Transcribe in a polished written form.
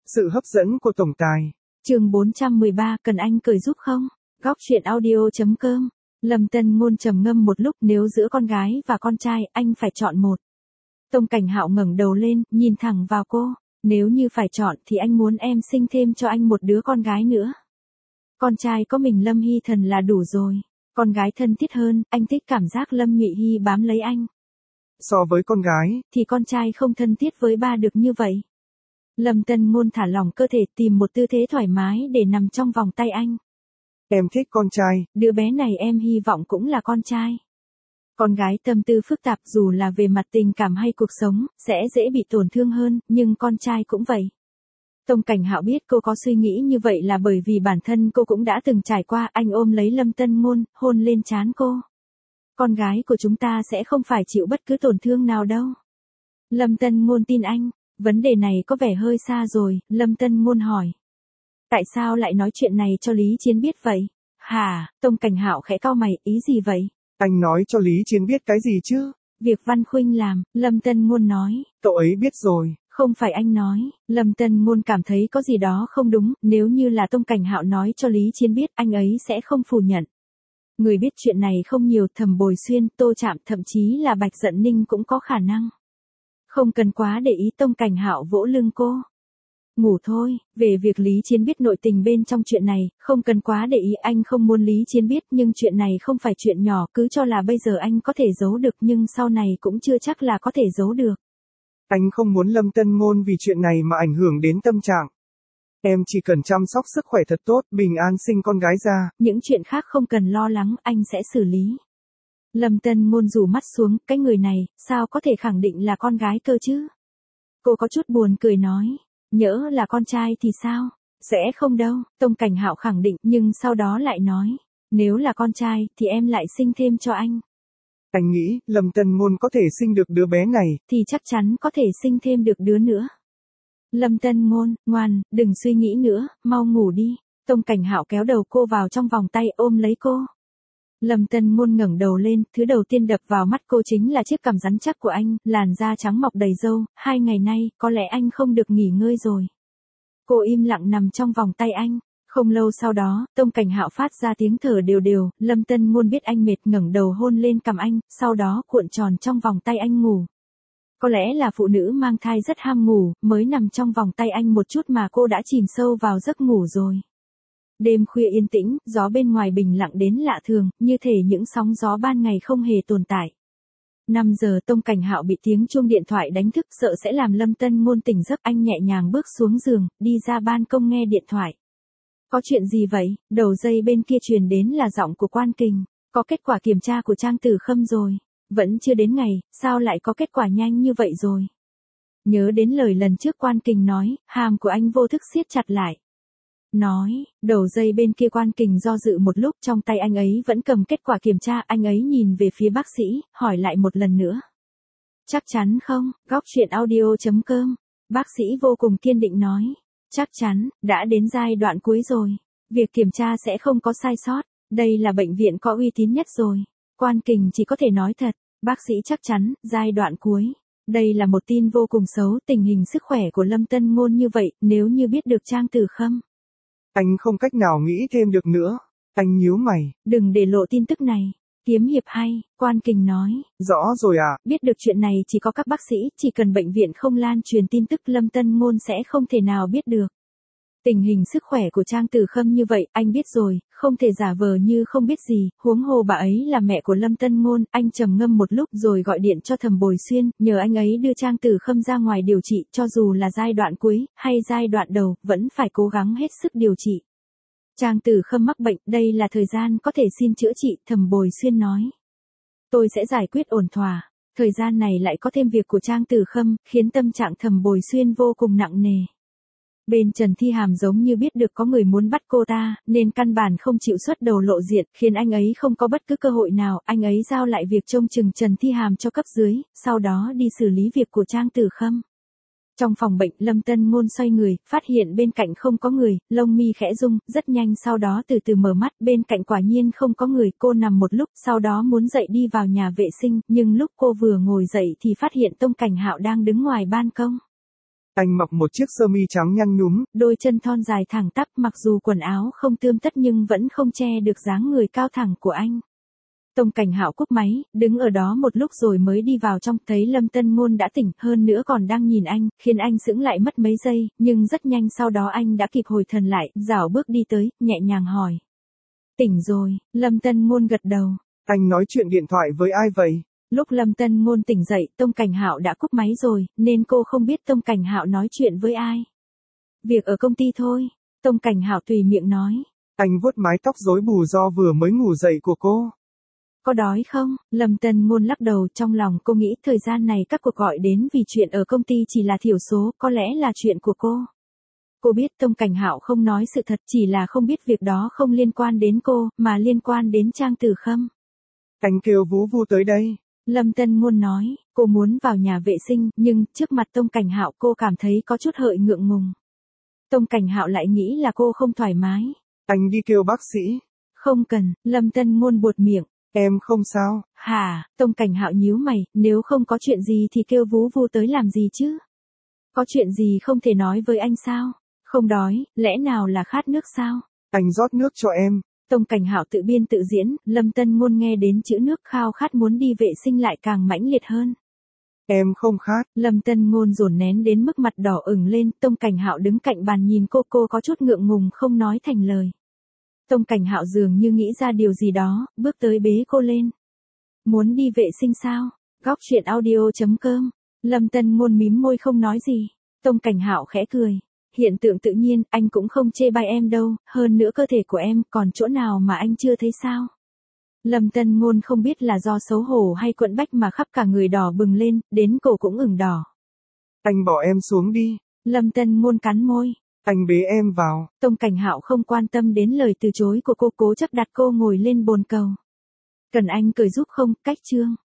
Sự hấp dẫn của tổng tài. Chương 413, cần anh cười giúp không? Góc truyện audio.com. Lâm Tân Ngôn trầm ngâm một lúc, nếu giữa con gái và con trai, anh phải chọn một. Tông Cảnh Hạo ngẩng đầu lên, nhìn thẳng vào cô. Nếu như phải chọn thì anh muốn em sinh thêm cho anh một đứa con gái nữa. Con trai có mình Lâm Hy Thần là đủ rồi. Con gái thân thiết hơn, anh thích cảm giác Lâm Nhụy Hy bám lấy anh. So với con gái, thì con trai không thân thiết với ba được như vậy. Lâm Tân Ngôn thả lỏng cơ thể, tìm một tư thế thoải mái để nằm trong vòng tay anh. Em thích con trai. Đứa bé này em hy vọng cũng là con trai. Con gái tâm tư phức tạp, dù là về mặt tình cảm hay cuộc sống, sẽ dễ bị tổn thương hơn, nhưng con trai cũng vậy. Tông Cảnh Hạo biết cô có suy nghĩ như vậy là bởi vì bản thân cô cũng đã từng trải qua. Anh ôm lấy Lâm Tân Ngôn, hôn lên trán cô. Con gái của chúng ta sẽ không phải chịu bất cứ tổn thương nào đâu. Lâm Tân Ngôn tin anh. Vấn đề này có vẻ hơi xa rồi, Lâm Tân Ngôn hỏi. Tại sao lại nói chuyện này cho Lý Chiến biết vậy? Hả? Tông Cảnh Hạo khẽ cau mày, ý gì vậy? Anh nói cho Lý Chiến biết cái gì chứ? Việc Văn Khuynh làm, Lâm Tân Ngôn nói. Cậu ấy biết rồi. Không phải anh nói. Lâm Tân Ngôn cảm thấy có gì đó không đúng, nếu như là Tông Cảnh Hạo nói cho Lý Chiến biết, anh ấy sẽ không phủ nhận. Người biết chuyện này không nhiều, Thẩm Bồi Xuyên, Tô Trạm, thậm chí là Bạch Dận Ninh cũng có khả năng. Không cần quá để ý. Tông Cảnh Hạo vỗ lưng cô. Ngủ thôi, về việc Lý Chiến biết nội tình bên trong chuyện này, không cần quá để ý, anh không muốn Lý Chiến biết, nhưng chuyện này không phải chuyện nhỏ, cứ cho là bây giờ anh có thể giấu được nhưng sau này cũng chưa chắc là có thể giấu được. Anh không muốn Lâm Tân Ngôn vì chuyện này mà ảnh hưởng đến tâm trạng. Em chỉ cần chăm sóc sức khỏe thật tốt, bình an sinh con gái ra. Những chuyện khác không cần lo lắng, anh sẽ xử lý. Lâm Tân Ngôn rủ mắt xuống, cái người này, sao có thể khẳng định là con gái cơ chứ? Cô có chút buồn cười nói, nhỡ là con trai thì sao? Sẽ không đâu, Tông Cảnh Hạo khẳng định, nhưng sau đó lại nói, nếu là con trai thì em lại sinh thêm cho anh. Anh nghĩ, Lâm Tân Ngôn có thể sinh được đứa bé này. Thì chắc chắn có thể sinh thêm được đứa nữa. Lâm Tân Ngôn, ngoan, đừng suy nghĩ nữa, mau ngủ đi. Tông Cảnh Hạo kéo đầu cô vào trong vòng tay, ôm lấy cô. Lâm Tân Ngôn ngẩng đầu lên, thứ đầu tiên đập vào mắt cô chính là chiếc cằm rắn chắc của anh, làn da trắng mọc đầy râu, 2 ngày nay, có lẽ anh không được nghỉ ngơi rồi. Cô im lặng nằm trong vòng tay anh. Không lâu sau đó, Tông Cảnh Hạo phát ra tiếng thở đều đều, Lâm Tân Ngôn biết anh mệt, ngẩng đầu hôn lên cằm anh, sau đó cuộn tròn trong vòng tay anh ngủ. Có lẽ là phụ nữ mang thai rất ham ngủ, mới nằm trong vòng tay anh một chút mà cô đã chìm sâu vào giấc ngủ rồi. Đêm khuya yên tĩnh, gió bên ngoài bình lặng đến lạ thường, như thể những sóng gió ban ngày không hề tồn tại. 5 giờ Tông Cảnh Hạo bị tiếng chuông điện thoại đánh thức, sợ sẽ làm Lâm Tân Ngôn tỉnh giấc, anh nhẹ nhàng bước xuống giường, đi ra ban công nghe điện thoại. Có chuyện gì vậy? Đầu dây bên kia truyền đến là giọng của Quan Kình. Có kết quả kiểm tra của Trang Tử Khâm rồi. Vẫn chưa đến ngày, sao lại có kết quả nhanh như vậy rồi? Nhớ đến lời lần trước Quan Kình nói, hàm của anh vô thức siết chặt lại. Nói, đầu dây bên kia Quan Kình do dự một lúc, trong tay anh ấy vẫn cầm kết quả kiểm tra, anh ấy nhìn về phía bác sĩ, hỏi lại một lần nữa. Chắc chắn không? Góc truyện audio.com. Bác sĩ vô cùng kiên định nói. Chắc chắn, đã đến giai đoạn cuối rồi. Việc kiểm tra sẽ không có sai sót. Đây là bệnh viện có uy tín nhất rồi. Quan Kình chỉ có thể nói thật. Bác sĩ chắc chắn, giai đoạn cuối. Đây là một tin vô cùng xấu, tình hình sức khỏe của Lâm Tân Ngôn như vậy, nếu như biết được Trang Tử Khâm. Anh không cách nào nghĩ thêm được nữa. Anh nhíu mày. Đừng để lộ tin tức này. Kiếm hiệp hay, Quan Kình nói. Rõ rồi ạ. Biết được chuyện này chỉ có các bác sĩ, chỉ cần bệnh viện không lan truyền tin tức Lâm Tân Ngôn sẽ không thể nào biết được. Tình hình sức khỏe của Trang Tử Khâm như vậy, anh biết rồi, không thể giả vờ như không biết gì, huống hồ bà ấy là mẹ của Lâm Tân Ngôn, anh trầm ngâm một lúc rồi gọi điện cho Thẩm Bồi Xuyên, nhờ anh ấy đưa Trang Tử Khâm ra ngoài điều trị, cho dù là giai đoạn cuối, hay giai đoạn đầu, vẫn phải cố gắng hết sức điều trị. Trang Tử Khâm mắc bệnh, đây là thời gian có thể xin chữa trị, Thẩm Bồi Xuyên nói. Tôi sẽ giải quyết ổn thỏa. Thời gian này lại có thêm việc của Trang Tử Khâm, khiến tâm trạng Thẩm Bồi Xuyên vô cùng nặng nề. Bên Trần Thi Hàm giống như biết được có người muốn bắt cô ta, nên căn bản không chịu xuất đầu lộ diện, khiến anh ấy không có bất cứ cơ hội nào, anh ấy giao lại việc trông chừng Trần Thi Hàm cho cấp dưới, sau đó đi xử lý việc của Trang Tử Khâm. Trong phòng bệnh, Lâm Tân Ngôn xoay người, phát hiện bên cạnh không có người, lông mi khẽ rung, rất nhanh sau đó từ từ mở mắt, bên cạnh quả nhiên không có người, cô nằm một lúc, sau đó muốn dậy đi vào nhà vệ sinh, nhưng lúc cô vừa ngồi dậy thì phát hiện Tông Cảnh Hạo đang đứng ngoài ban công. Anh mặc một chiếc sơ mi trắng nhăn nhúm, đôi chân thon dài thẳng tắp, mặc dù quần áo không tươm tất nhưng vẫn không che được dáng người cao thẳng của anh. Tông Cảnh Hạo cúp máy, đứng ở đó một lúc rồi mới đi vào trong, thấy Lâm Tân Ngôn đã tỉnh, hơn nữa còn đang nhìn anh, khiến anh sững lại mất mấy giây, nhưng rất nhanh sau đó anh đã kịp hồi thần lại, rảo bước đi tới, nhẹ nhàng hỏi. Tỉnh rồi, Lâm Tân Ngôn gật đầu. anh nói chuyện điện thoại với ai vậy? Lúc Lâm Tân Ngôn tỉnh dậy, Tông Cảnh Hạo đã cúp máy rồi, nên cô không biết Tông Cảnh Hạo nói chuyện với ai. Việc ở công ty thôi, Tông Cảnh Hạo tùy miệng nói. Anh vuốt mái tóc rối bù do vừa mới ngủ dậy của cô. Có đói không? Lâm Tân Ngôn lắc đầu, trong lòng cô nghĩ thời gian này các cuộc gọi đến vì chuyện ở công ty chỉ là thiểu số, có lẽ là chuyện của cô. Cô biết Tông Cảnh Hạo không nói sự thật, chỉ là không biết việc đó không liên quan đến cô, mà liên quan đến Trang Tử Khâm. Anh kêu Vũ Vu tới đây. Lâm Tân Ngôn nói, cô muốn vào nhà vệ sinh, nhưng trước mặt Tông Cảnh Hạo cô cảm thấy có chút hợi ngượng ngùng. Tông Cảnh Hạo lại nghĩ là cô không thoải mái. Anh đi kêu bác sĩ. Không cần, Lâm Tân Ngôn buột miệng. Em không sao. Hả? Tông Cảnh Hạo nhíu mày, nếu không có chuyện gì thì kêu Vũ Vu tới làm gì chứ? Có chuyện gì không thể nói với anh sao? Không đói, lẽ nào là khát nước sao? Anh rót nước cho em. Tông Cảnh Hạo tự biên tự diễn, Lâm Tân Ngôn nghe đến chữ nước khao khát muốn đi vệ sinh lại càng mãnh liệt hơn. Em không khát. Lâm Tân Ngôn dồn nén đến mức mặt đỏ ửng lên, Tông Cảnh Hạo đứng cạnh bàn nhìn cô có chút ngượng ngùng không nói thành lời. Tông Cảnh Hạo dường như nghĩ ra điều gì đó, bước tới bế cô lên. Muốn đi vệ sinh sao? Góc truyện audio.com. Lâm Tân Ngôn mím môi không nói gì. Tông Cảnh Hạo khẽ cười. Hiện tượng tự nhiên, anh cũng không chê bai em đâu, hơn nữa cơ thể của em còn chỗ nào mà anh chưa thấy sao? Lâm Tân Ngôn không biết là do xấu hổ hay quẫn bách mà khắp cả người đỏ bừng lên, đến cổ cũng ửng đỏ. Anh bỏ em xuống đi. Lâm Tân Ngôn cắn môi. Anh bế em vào. Tông Cảnh Hạo không quan tâm đến lời từ chối của cô, cố chấp đặt cô ngồi lên bồn cầu. Cần anh cười giúp không? Cách chương.